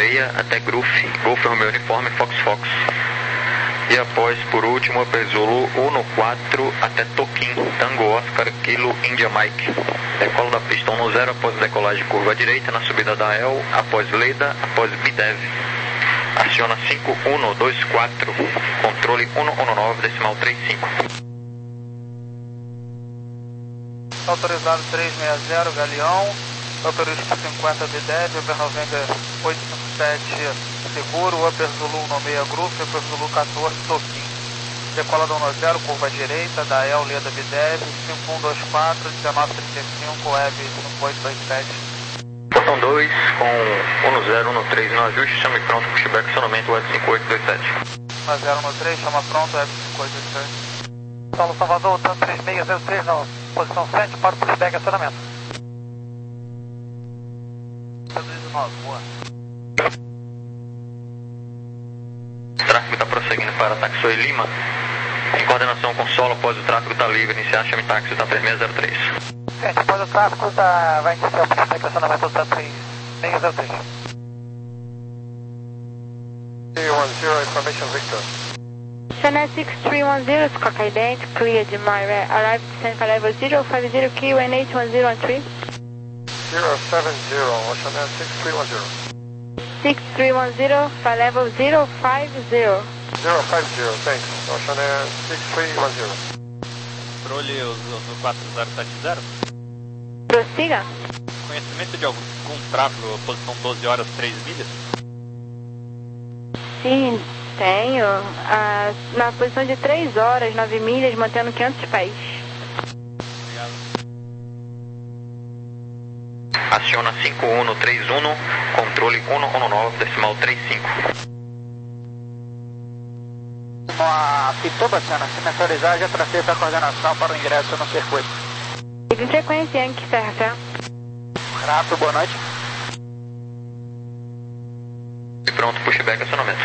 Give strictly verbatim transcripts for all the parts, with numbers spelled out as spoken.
seis até Golf, Golf Romeo Uniforme, Fox Fox. E após, por último, Upper Zulu um quatro até Toquim, Tango Oscar, Kilo India Mike. Decola da pista um zero após decolagem curva à direita, na subida da El, após Leda, após Bidev. Aciona cinco um dois quatro, controle um um nove, decimal trinta e cinco. Autorizado trezentos e sessenta, Galeão, Upper Whisky cinquenta Bidev, Upper noventa oito cinco sete Seguro, Upper Zulu seis Grupo, Upper Zulu quatorze Toquim. Decola da um zero, curva à direita, da El, Leda Bidev, cinco um dois quatro, dezenove trinta e cinco, Web cinco oito dois sete. Portão dois com um zero um três no ajuste, chame pronto, pushback, acionamento Web cinco oito dois sete. um zero um três, chama pronto, Web cinco oito dois sete. Paulo Salvador, tanto três seis zero três, na posição sete, para o pushback, acionamento. Boa. O tráfego está prosseguindo para Taxoi Lima. Em coordenação com solo, após o tráfego está livre, iniciar chame táxi, está três seis zero três. Gente, após o tráfego tá, vai iniciar o pushback, acionamento do três seis zero três. three one zero, information Victor. Channel six three one zero, Scock Ident, cleared my arrived descent level zero five zero Q and eight one zero one three. zero seven zero, Ocean six three one zero. six three one zero, flight level zero five zero. zero five zero, thanks. Ocean six three one zero. Controle no quatro zero sete zero. Prossiga. Conhecimento de algum tráfego, posição doze horas, três milhas? Sim, tenho. Ah, na posição de três horas, nove milhas, mantendo quinhentos pés. Obrigado. Aciona cinco um três um, controle um um nove, decimal trinta e cinco. A Pitoba, se mensualizar, já tracei para a coordenação para o ingresso no circuito. Siga em frequência, Yankee Serra. Grato, boa noite. E pronto, pushback, acionamento.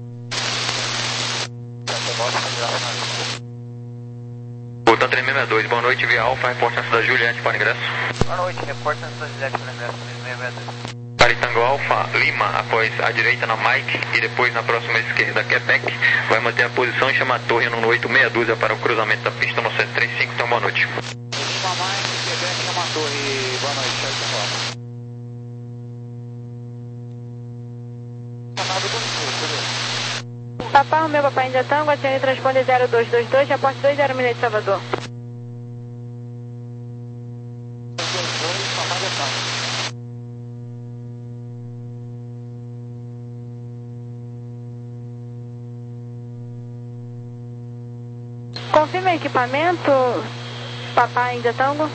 Volta três seis seis dois, boa noite, via Alfa, reportância da Juliette para ingresso. Boa noite, reportância da Juliette para ingresso três seis seis dois. Tango Alfa, Lima, após a direita na Mike e depois na próxima esquerda, Quebec, vai manter a posição e chama a torre no oito meia dúzia para o cruzamento da pista no sete três cinco, então boa noite. Lima, Mike, Quebec, chama a torre, boa noite, aí tá bom. Papá, o meu papai ainda tango, acione transponder zero dois dois dois, reporte dois zero milhas de Salvador. Confirma o equipamento, papai ainda tango.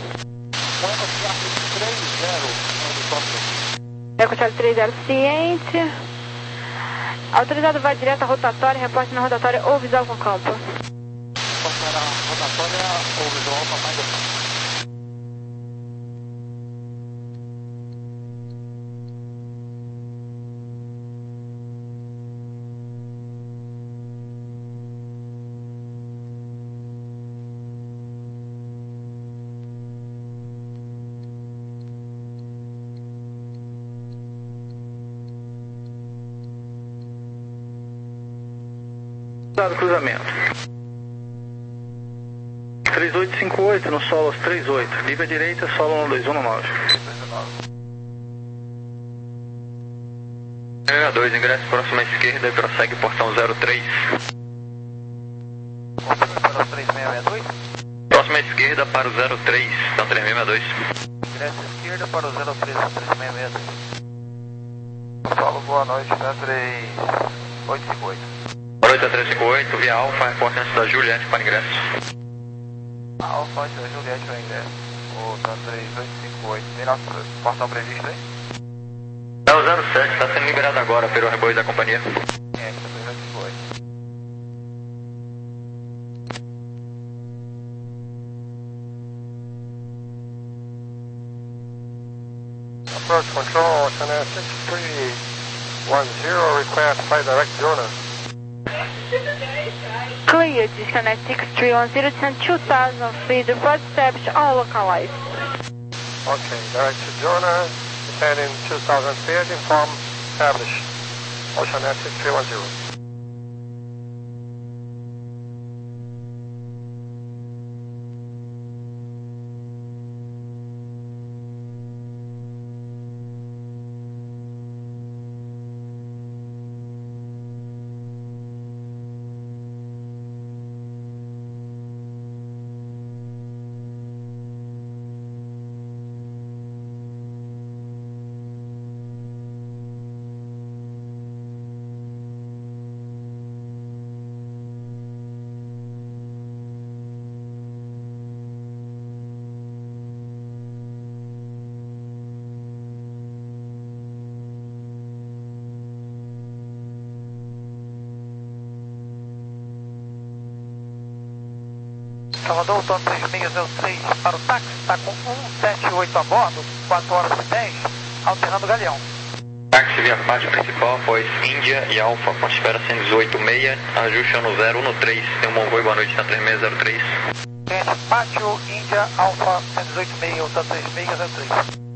Eco Charlie três zero ciente. Autorizado vai direto à rotatória, reporte na rotatória ou visual com campo. Rotatória ou visual, papai ainda tango. Cruzamento três oito cinco oito no solo três oito, livre à direita, solo um dois um nove. seis dois, ingresso próxima à esquerda e prossegue portão zero três. Para o três seis seis dois. Próxima à esquerda para o zero três, então três seis seis dois. Ingresso à esquerda para o zero três, três seis seis dois. Solo, boa noite, né? três oito cinco oito. Boa noite, três cinco oito, via Alfa, reportância da Juliette para ingresso. Alfa, da Juliette para ingresso. O três oito cinco oito, tem nosso portão previsto aí? É o zero sete, está sendo liberado agora pelo reboio da companhia. É, três oito cinco oito. Approach control, Channel six three one zero, request flight direct journal. Clear, Channel six three one zero, descent two thousand feet, report established, all localized. Okay, direct to Jonah, descending two thousand feet, inform established. Oceanet six three one zero. Salvador, Tom três seis zero três para o táxi, está com um sete oito a bordo, quatro horas e dez, alternando o galeão. Táxi via parte principal, após Índia e Alfa, com espera cento e dezoito meia, ajuste no zero um três, tem um bom voo, boa noite, na três seis zero três. Cliente Pátio, Índia, Alfa, cento e dezoito meia, Alta três seis zero três.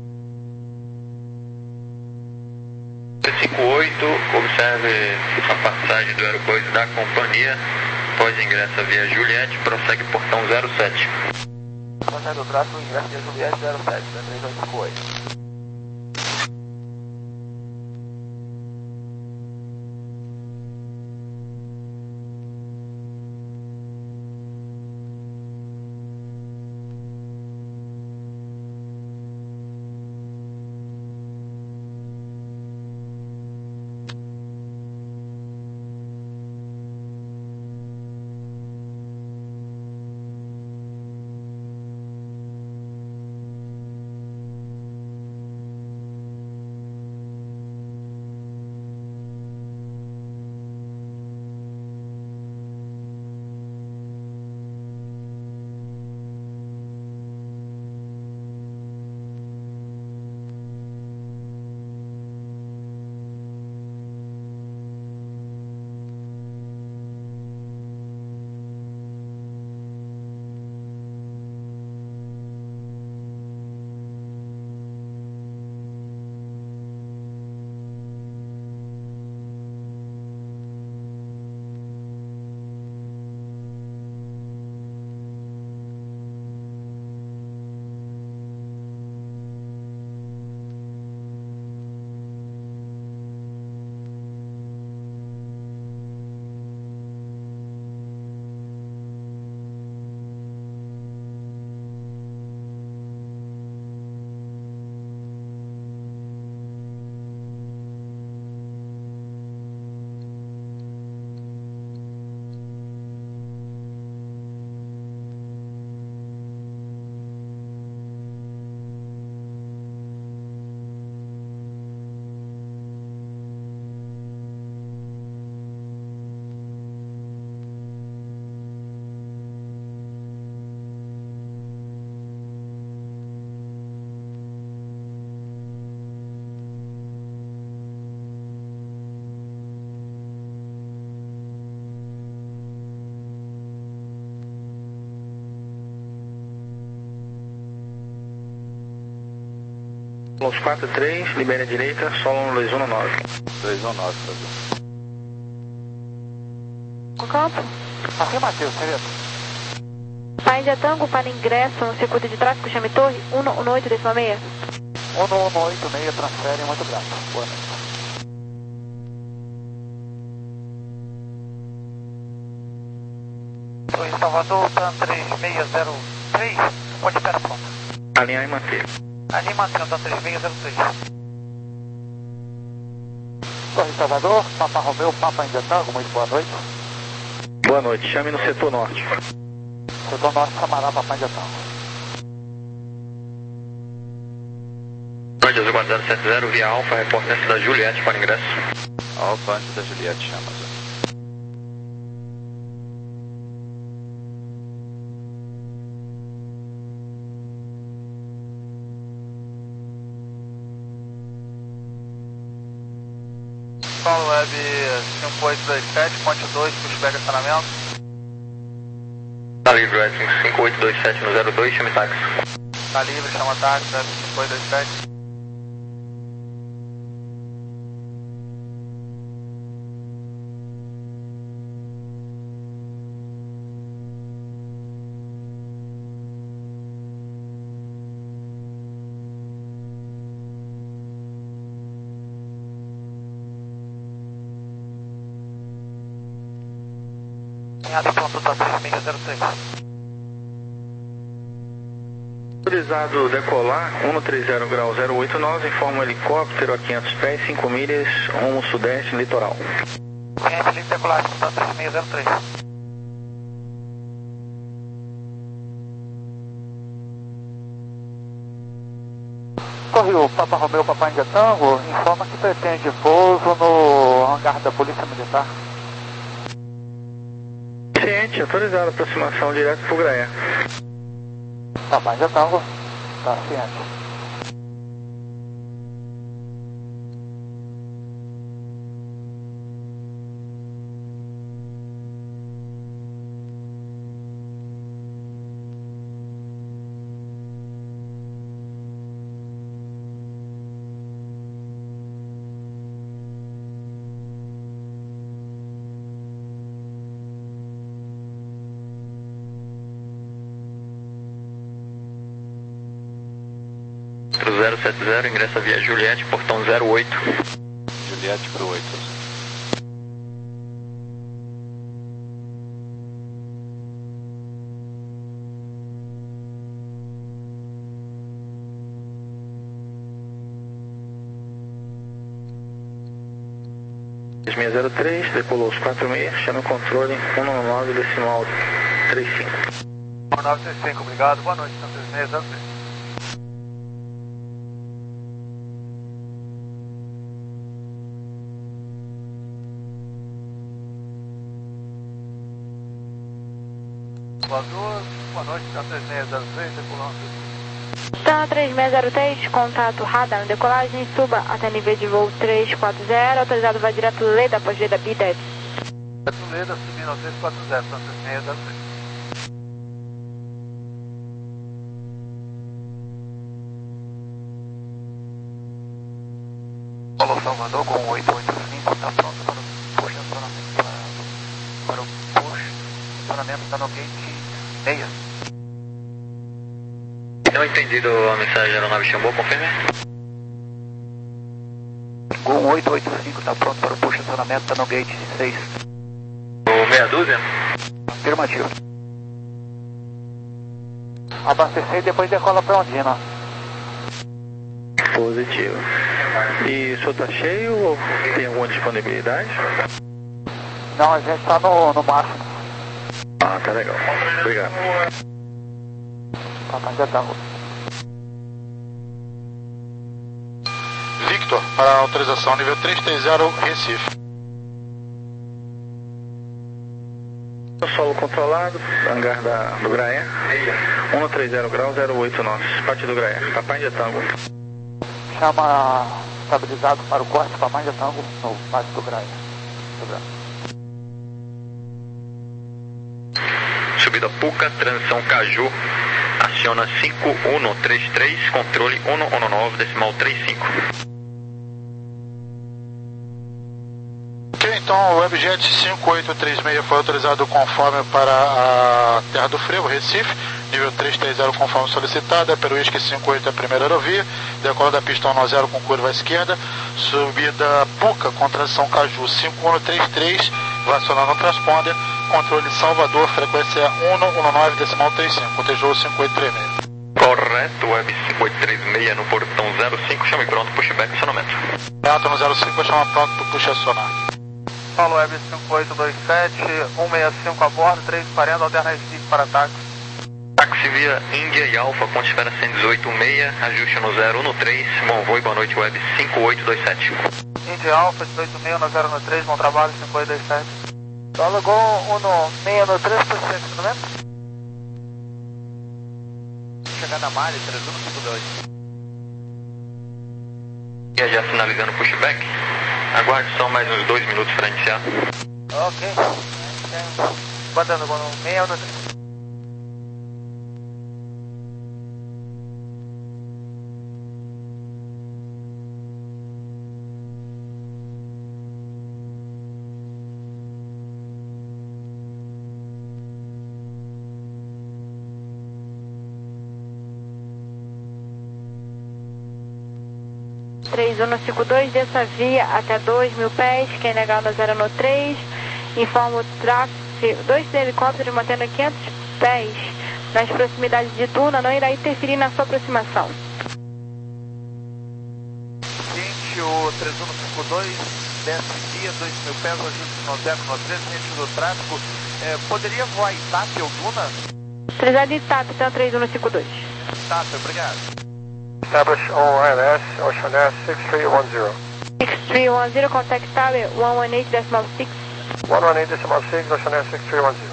cinco oito, observe a passagem do aeroporto da companhia, após ingressa via Juliette, prossegue portão zero sete. Passagem do braço, ingresso via Juliette zero sete, três oito cinco oito. Los quatro três, libere a direita, solo no dois um nove. dois um nove, Brasil. O campo. Afirmativo, senhorita. Paindia Tango para ingresso no circuito de tráfego, chame torre, um um oito décima meia. um um oito meia, transfere, muito grato. Boa noite. Oi, Salvador, TAM três seis zero três, onde espera pronta. Alinhar e manter. Ali mantendo TAM três seis zero três. Torre Salvador, Papa Romeu, Papa Índia Tango, muito boa noite. Boa noite, chame no setor norte. Setor Norte, Samará, Papa Índia Tango. Norte Azul quatro zero sete zero, via Alfa, reportância da Juliette para ingresso. Alfa antes da Juliette, chama. Paulo Web cinco oito dois sete, ponte dois, pushback estacionamento. Tá livre, Web cinco oito dois sete no zero dois, chame táxi. Tá livre, chama táxi, Web cinco oito dois sete. Cunhado pronto, tá três seis zero três. Autorizado decolar, um trinta grau zero oito nove, informa o helicóptero a quinhentos pés, cinco milhas, rumo sudeste, litoral. Cunhado, livre decolar, tá três seis zero três. Correio Papa Romeu, Papai Índia Tango, informa que pretende pouso no hangar da Polícia Militar. Ciente, autorizado aproximação direto para o Graé. Papai Índia Tango, tá ciente. zero sete zero, ingressa via Juliette, portão zero oito. Juliette pro oito. seis zero três, decolou os quatro seis, chama o controle um nove decimal trinta e cinco. um nove três cinco, obrigado, boa noite, seis seis zero três. Boa noite, três seis zero três, decolando. Então, três seis zero três, contato radar, decolagem, suba até nível de voo trezentos e quarenta, autorizado vai direto Leda, após Leda B dez. Leda, subindo ao trezentos e quarenta, então três seis zero três. Paulo Salvador com oito oito cinco, está pronto para o push acionamento, para, para o push acionamento, está no gate seis. Não entendido a mensagem da aeronave chamou, confirme. Gol oito oito cinco, está pronto para o push acionamento, está no gate seis. O meia dúzia? Afirmativo. Abastecer e depois decola para Ondina. Positivo. E o senhor está cheio ou tem alguma disponibilidade? Não, a gente está no, no máximo. Ah, tá legal. Obrigado. Papai já tá. Victor, para autorização nível trezentos e trinta, Recife. Solo controlado, hangar da, do Graé, um trinta grau zero oito nove, parte do Graé, Papai Índia Tango. Chama estabilizado para o corte Papai Índia Tango no parte do Graé. Subida Puca, transição Caju, aciona cinco um três três, controle um um nove decimal trinta e cinco. Ok, então o Webjet cinco oito três seis foi autorizado conforme para a Terra do Frevo, Recife, nível trezentos e trinta conforme solicitado, é pelo Whisky cinco oito a primeira aerovia, decola da pista um zero com curva à esquerda, subida Puca com transição Caju cinco um três três, vai acionar no transponder, controle Salvador, frequência um um nove decimal trinta e cinco, Tejou cinco oito três seis. Correto, Web cinco oito três seis no portão zero cinco, chame pronto, pushback, acionamento. Reato no zero cinco, chama pronto para push acionar. Paulo Web cinco oito dois sete, um seis cinco a bordo, três quarenta, alterna stick para táxi. Táxi via Índia e Alfa, ponte esfera cento e dezoito seis, ajuste no zero um três, bom voo e boa noite, Web cinco oito dois sete. Índia Alfa, dezoito seis, no zero um três, bom trabalho, cinco oito dois sete. Paulo Gol um seis no três por cento, não é? Chegar na malha, três um cinco dois. E já finalizando o pushback, aguarde só mais uns dois minutos para iniciar. Ok. Botando com um seis no três. três um cinco dois, desça via até dois mil pés, quem negar no zero no três, informa o tráfego se dois helicópteros mantendo quinhentos pés nas proximidades de Tuna não irá interferir na sua aproximação. Seguinte, o três um cinco dois, desce via, dois mil pés, ajuste no zero no três, sentido do tráfego. É, poderia voar Itap ou Duna? Trezado Itap, então três um cinco dois. Itap, obrigado. Establish O I L S, Ocean S six three one zero. six three one zero, contact tower one one eight decimal six. one one eight decimal six, Ocean S six three one zero.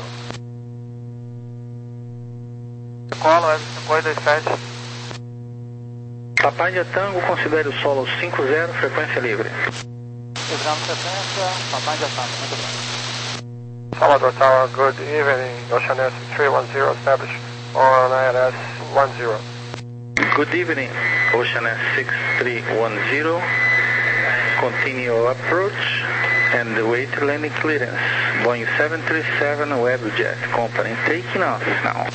Decolo, Web cinco oito dois sete. Papai de Tango, considere o solo cinco zero, frequência livre. Livrando sequência, Papai de Tango, muito bem. Salvador Tower, good evening, Ocean S six three one zero, establish O I L S one zero. Good evening, Ocean S six three one zero. Continue approach and wait landing clearance. Boeing seven thirty-seven Webjet Company taking off now.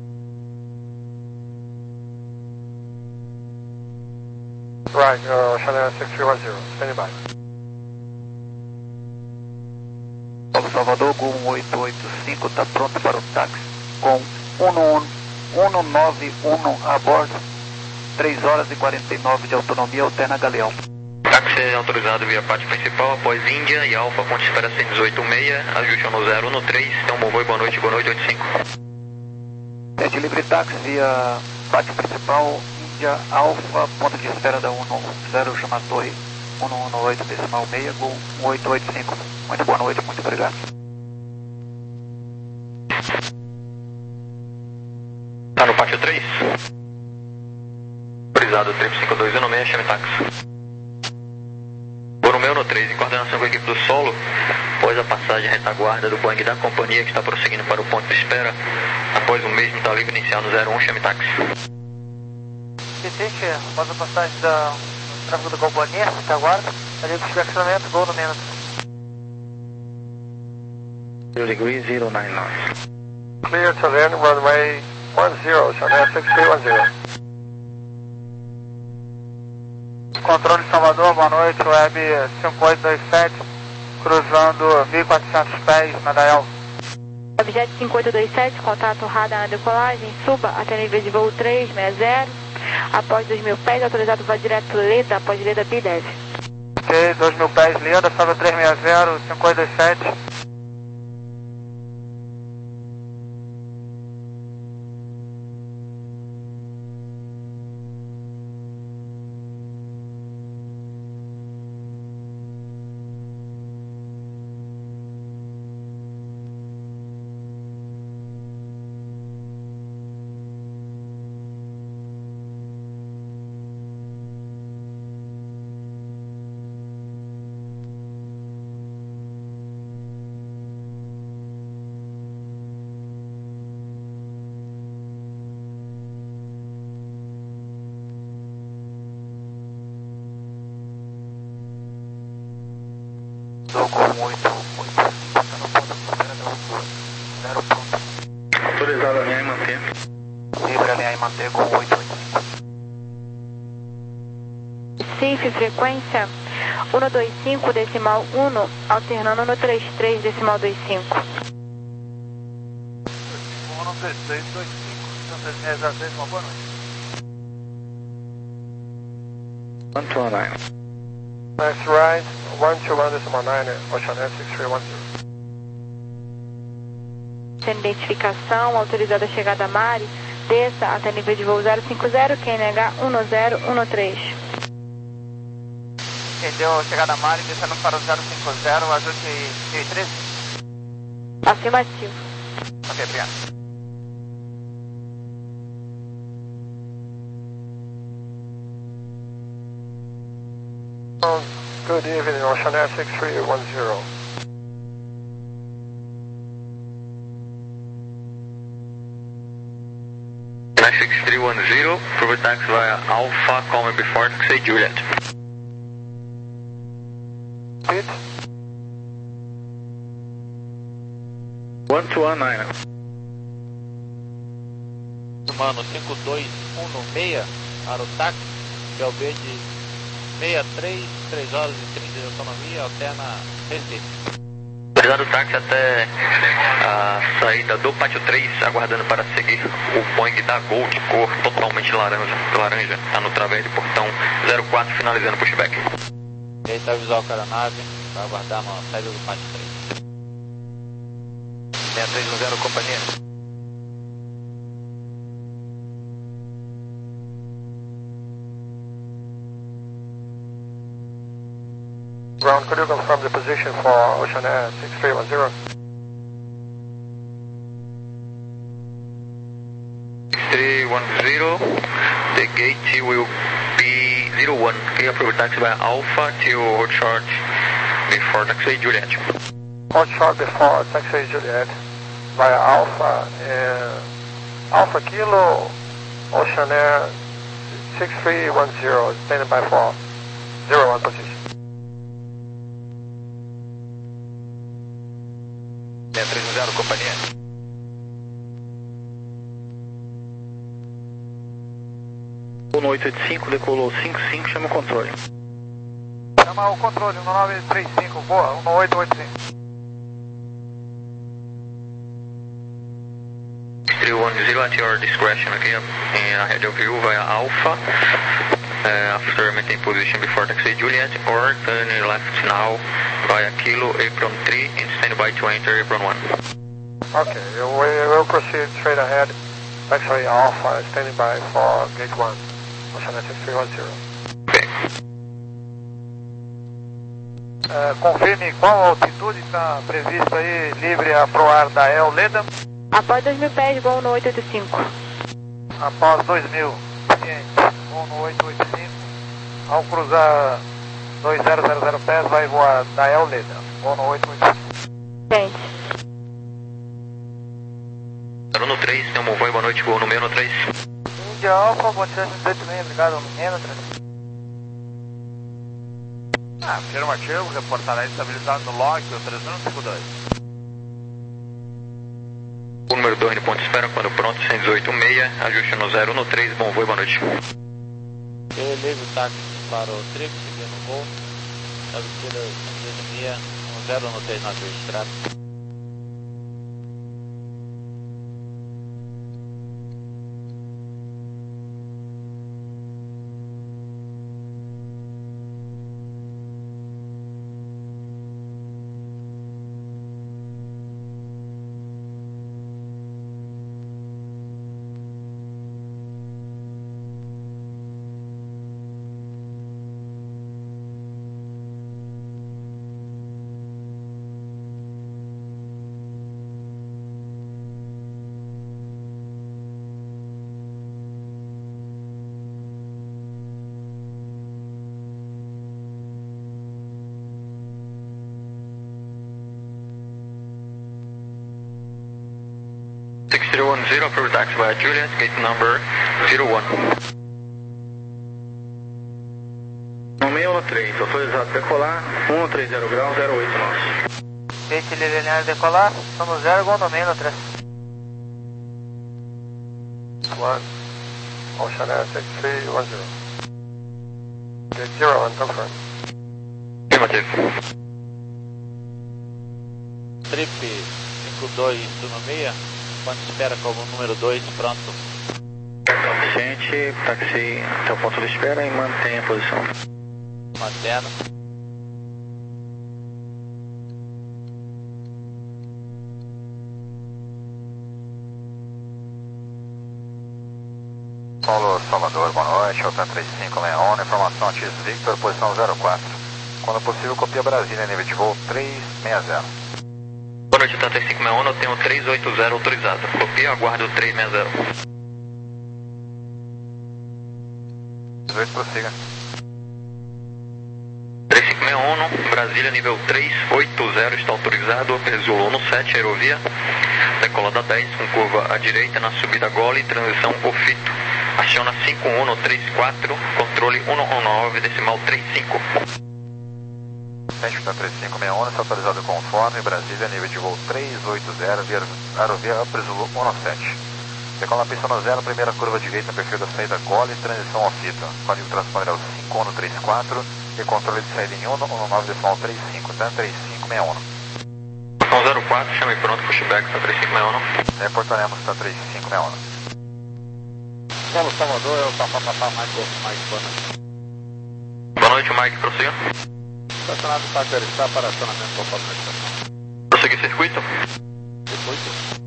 Right, uh, Ocean S six three one zero, standing by. Paulo Salvador, Gol um oito oito cinco, está pronto para o táxi com um nove um a bordo, três horas e quarenta e nove de autonomia, alterna Galeão. Táxi é autorizado via parte principal, após Índia e Alfa, ponte espera cento e dezoito seis, ajuste no zero um três, então bom voo e boa noite, boa noite, oito cinco. Sete livre táxi via parte principal, Índia, Alfa, ponto de espera da um zero, chama a torre um um oito decimal seis, Gol um oito oito cinco. Muito boa noite, muito obrigado. Tá no pátio três? Autorizado, triplo cinco dois um seis, chame táxi. Vou no meu no três, em coordenação com a equipe do solo, após a passagem retaguarda do Boeing da companhia que está prosseguindo para o ponto de espera, após o mesmo está livre inicial no zero um, chame táxi. Vicente, após a passagem da tráfego da companhia, retaguarda, a gente tiver acionamento, Gol no menos. zero degree zero nine knots. Clear to land, runway one zero, Ocean S six three one zero. Controle de Salvador, boa noite, Web cinco oito dois sete, cruzando mil e quatrocentos pés na Dael. Webjet cinco oito dois sete, contato radar na decolagem, suba até nível de voo três seis zero, após dois mil pés, autorizado voo direto Leda, após Leda B dez. Ok, dois mil pés, Leda, sobe três seis zero, cinco oito dois sete. Tocou muito, muito. Está no ponto de espera da zero ponto. Autorizado a alinhar e manter. Livre alinhar e manter com oito oito cinco. C I F frequência um dois cinco decimal um, alternando no trinta e três decimal vinte e cinco. um dois três dois cinco, três seis zero seis, uma boa noite. one two one nine. Next right, one two one decimal nine, Ocean S six three one zero. Sem identificação, autorizada a chegada a Mari, desça até nível de voo zero cinco zero, Q N H um zero um três. Entendeu? Chegada a Mari, descendo para o zero cinco zero, ajuste Q treze. Afirmativo. Ok, obrigado. Good evening, Ocean S six three one zero. six three one zero, approve taxi via Alpha, call me before taxi Juliet. Repeat. one two one nine. Mano, cinco dois um seis, para o táxi, P L B de sessenta e três, três horas e trinta de autonomia, alterna Recife. Autorizado o táxi até a saída do pátio três, aguardando para seguir o Boeing da Gol de cor totalmente laranja. laranja. Está no través do portão zero quatro, finalizando o pushback. Eita, avisar o cara na nave, vai aguardar na saída do pátio três. seis três um zero, companhia. Ground, could you confirm the position for Ocean Air six three one zero? six three one zero, the gate will be zero one. Clear for taxi by Alpha to hold short before taxi Juliet. Hold short before taxi Juliet via Alpha and Alpha Kilo Ocean Air six three one zero, standing by for zero one position. seis três um zero, companhia. um oito oito cinco, decolou cinco cinco, chama o controle. Chama o controle, um nove três cinco, boa, um oito oito cinco. six three one zero at your discretion aqui em ahead of you via Alpha. Uh, after maintain position before taxi Juliet, or turn left now via Kilo apron three and stand by to enter apron one. Okay, we will proceed straight ahead. Taxi Alpha standing by for gate one. Ocean Air six three one zero. Okay. Uh, confirme qual altitude está prevista aí, livre a proar da El Leda. Após dois mil pés, voo no oito oito cinco. Após dois mil, ciente, voo no oito oito cinco. Ao cruzar dois zero zero zero pés, vai voar da El Leda. Voo no oito oito cinco. Ciente. No três, tem um voo, boa noite, voo no meio no três. Índia Alfa, bom dia, dezoito meio, obrigado, no meio no três. Ah, afirmativo, reportará estabilizado no log, o três um cinco dois. O número dois no ponto de espera, quando pronto, cento e dezoito seis, ajuste no zero no três, bom voo e boa noite. Eleve o táxi para o trigo, seguindo o voo. Travesseira cento e doze seis, um zero no três, nove registrado. six three one zero, approved taxi via Juliet, gate number zero one. No meio no três, autorizado decolar, um três zero grau, zero oito nosso. Gate linear decolar, estamos zero, voo no meio no três. One, Ocean Air six three one zero. Gate zero one, confirm. Afirmativo. Trip cinco dois turno seis, quando espera como número dois, pronto. Suficiente, táxi até o ponto de espera e mantém a posição. Mantendo. Paulo Salvador, boa noite, Alta três cinco seis um, informação X Victor, posição zero quatro. Quando possível, copia Brasília, nível de voo três seis zero. Boa noite, Alta três cinco seis um, eu tenho três oito zero autorizado. Copia, aguardo três seis zero. dezoito, prossiga. três cinco seis um, Brasília, nível três oito zero, está autorizado. Azul no sete, aerovia. Decolada dez, com curva à direita, na subida Gole, transição Ofito. Aciona cinco um no três quatro, controle cento e nove, decimal trinta e cinco. Gente, está três cinco seis um, está autorizado conforme, Brasília, nível de voo três oito zero, via aerovia Upper Zulu cento e sete. Decola a pista no zero, primeira curva direita, perfil da saída Gole, transição Ofito. Código transponder é o cinco um no trinta e quatro e controle de saída em cento e nove, decimal trinta e cinco, tá? três cinco seis um. um zero quatro, chame pronto, pushback, Santa três cinco seis um. Reportaremos Santa três cinco seis um. Paulo Salvador, é o Papá Papá Mike, Mike, boa noite. Boa noite, Mike, prossiga. Estacionado Taquera está para acionamento conforme a estação. Prosseguir circuito. Circuito.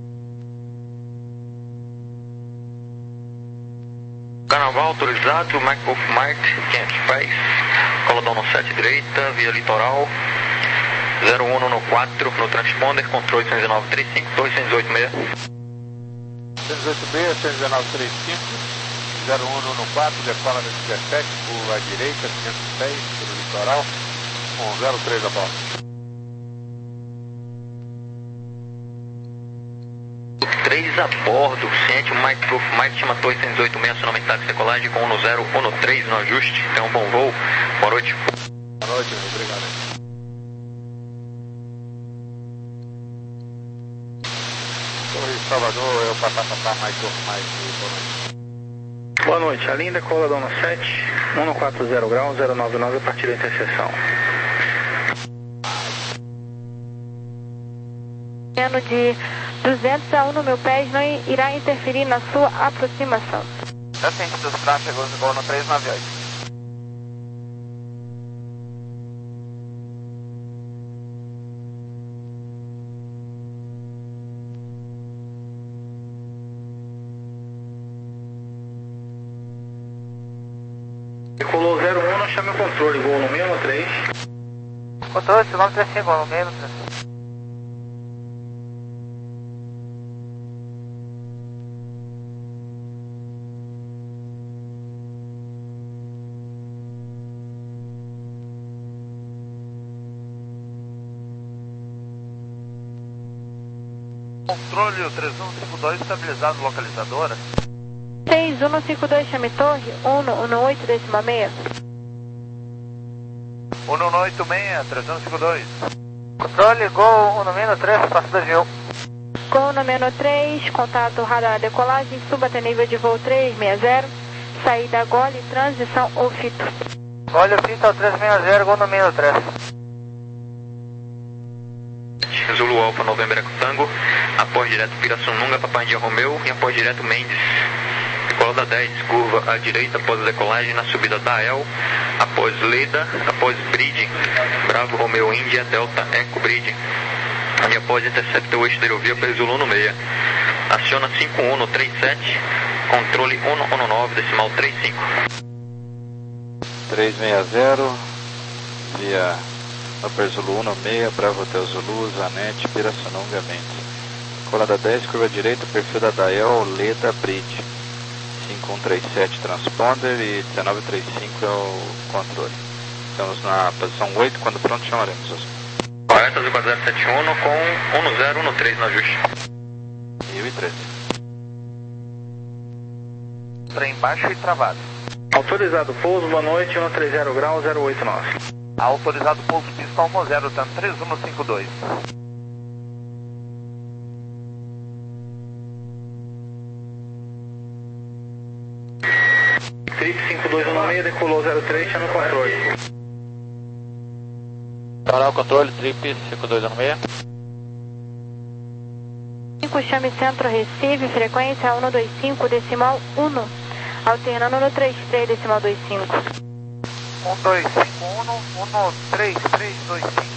Carnaval autorizado, Mike Wolf Mike, quinhentos pés, cola down no sete direita, via litoral, zero um no quatro, no transponder, controle oitocentos e nove trinta e cinco, dois oito seis. oitocentos e oito seis, cento e dezenove trinta e cinco, zero um no quatro, decola no dezessete, curva à direita, quinhentos pés, pelo litoral, com zero três a bordo. três a bordo, ciente, Mike Golf Mike, chama Torre oitocentos e oito seis, acionamento táxi decolagem com um no zero, um no três no ajuste, tem um bom voo, boa noite. Boa noite, obrigado. Torre Salvador, é o Papá Papá Mike Golf Mike, boa noite. Boa noite, a linda cola down no sete, um no quatro zero grau, zero nove nove a partir da interseção. De duzentos a um no meu pés não irá interferir na sua aproximação. Assente dos tráfegos, voo no três nove oito. Decolou zero um, não chame o controle, voo no meio no três. Controle, quilômetro três cinco, no meio no três. Controle, o três um cinco dois estabilizado, localizadora. três um cinco dois, chame torre, um no oito décima seis. um no oito seis, três um cinco dois. Controle, Gol um no menos três, passada de um. Gol no menos três, contato radar decolagem, suba até nível de voo três seis zero, saída Gole, transição ou fito. Gole, fito ao três seis zero, Gol no menos três. Zulu Alfa November Eco Tango, após direto Pirassununga, Papai India Romeu e após direto Mendes. Decola da dez, curva à direita após a decolagem na subida da El, após Leda, após Bridge, Bravo Romeu India, Delta Eco Bridge. E após intercepta o eixo da aerovia para Zulu no meia. Aciona cinco um no trinta e sete, controle um no nove, decimal trinta e cinco. três seis zero, via Upper Zulu um no seis, Bravo Hotel Zulu, Zanetti, Pirassununga, Mendes. Colada dez, curva direita, perfil da Dael, Leda, Bridge. cinco um três sete transponder e dezenove trinta e cinco é o controle. Estamos na posição oito, quando pronto chamaremos. Correto, Azul quatro zero sete um com um no zero, um no três no ajuste. mil e treze. Trem baixo e travado. Autorizado pouso, boa noite, um no três zero grau, zero oito nove. Autorizado pouso pista um zero, tanto três um cinco dois. Trip cinco dois um seis, decolou zero três, chama o controle. Parar o controle, Trip cinco dois um seis. cinco, chame centro Recife, frequência um dois cinco, decimal um, alternando no trinta e três, decimal vinte e cinco. um dois cinco um, um três três dois cinco.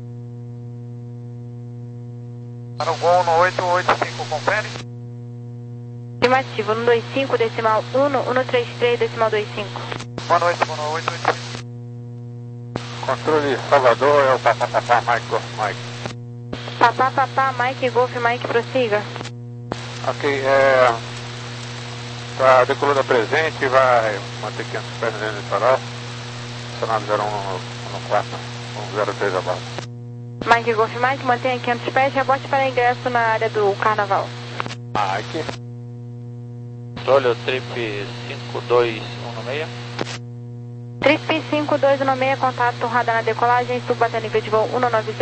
Para o Gol no oito oito cinco, confere? Afirmativo, um dois cinco, decimal um, um três três, decimal vinte e cinco. Boa noite, boa noite, oito oito cinco. Controle Salvador, é o Papá Papá Mike Golf Mike. Papá Papá Mike Golf Mike, prossiga. Ok, é... Tá decolando presente, vai manter quinhentos pés no litoral. Acionado zero um no quatro, um zero três a bordo. Mike Golf Mike, mantenha quinhentos pés, rebote para ingresso na área do Carnaval. Mike. Controle, Trip cinco dois um seis. Trip cinco dois um seis, contato radar na decolagem, suba até nível de voo um nove zero.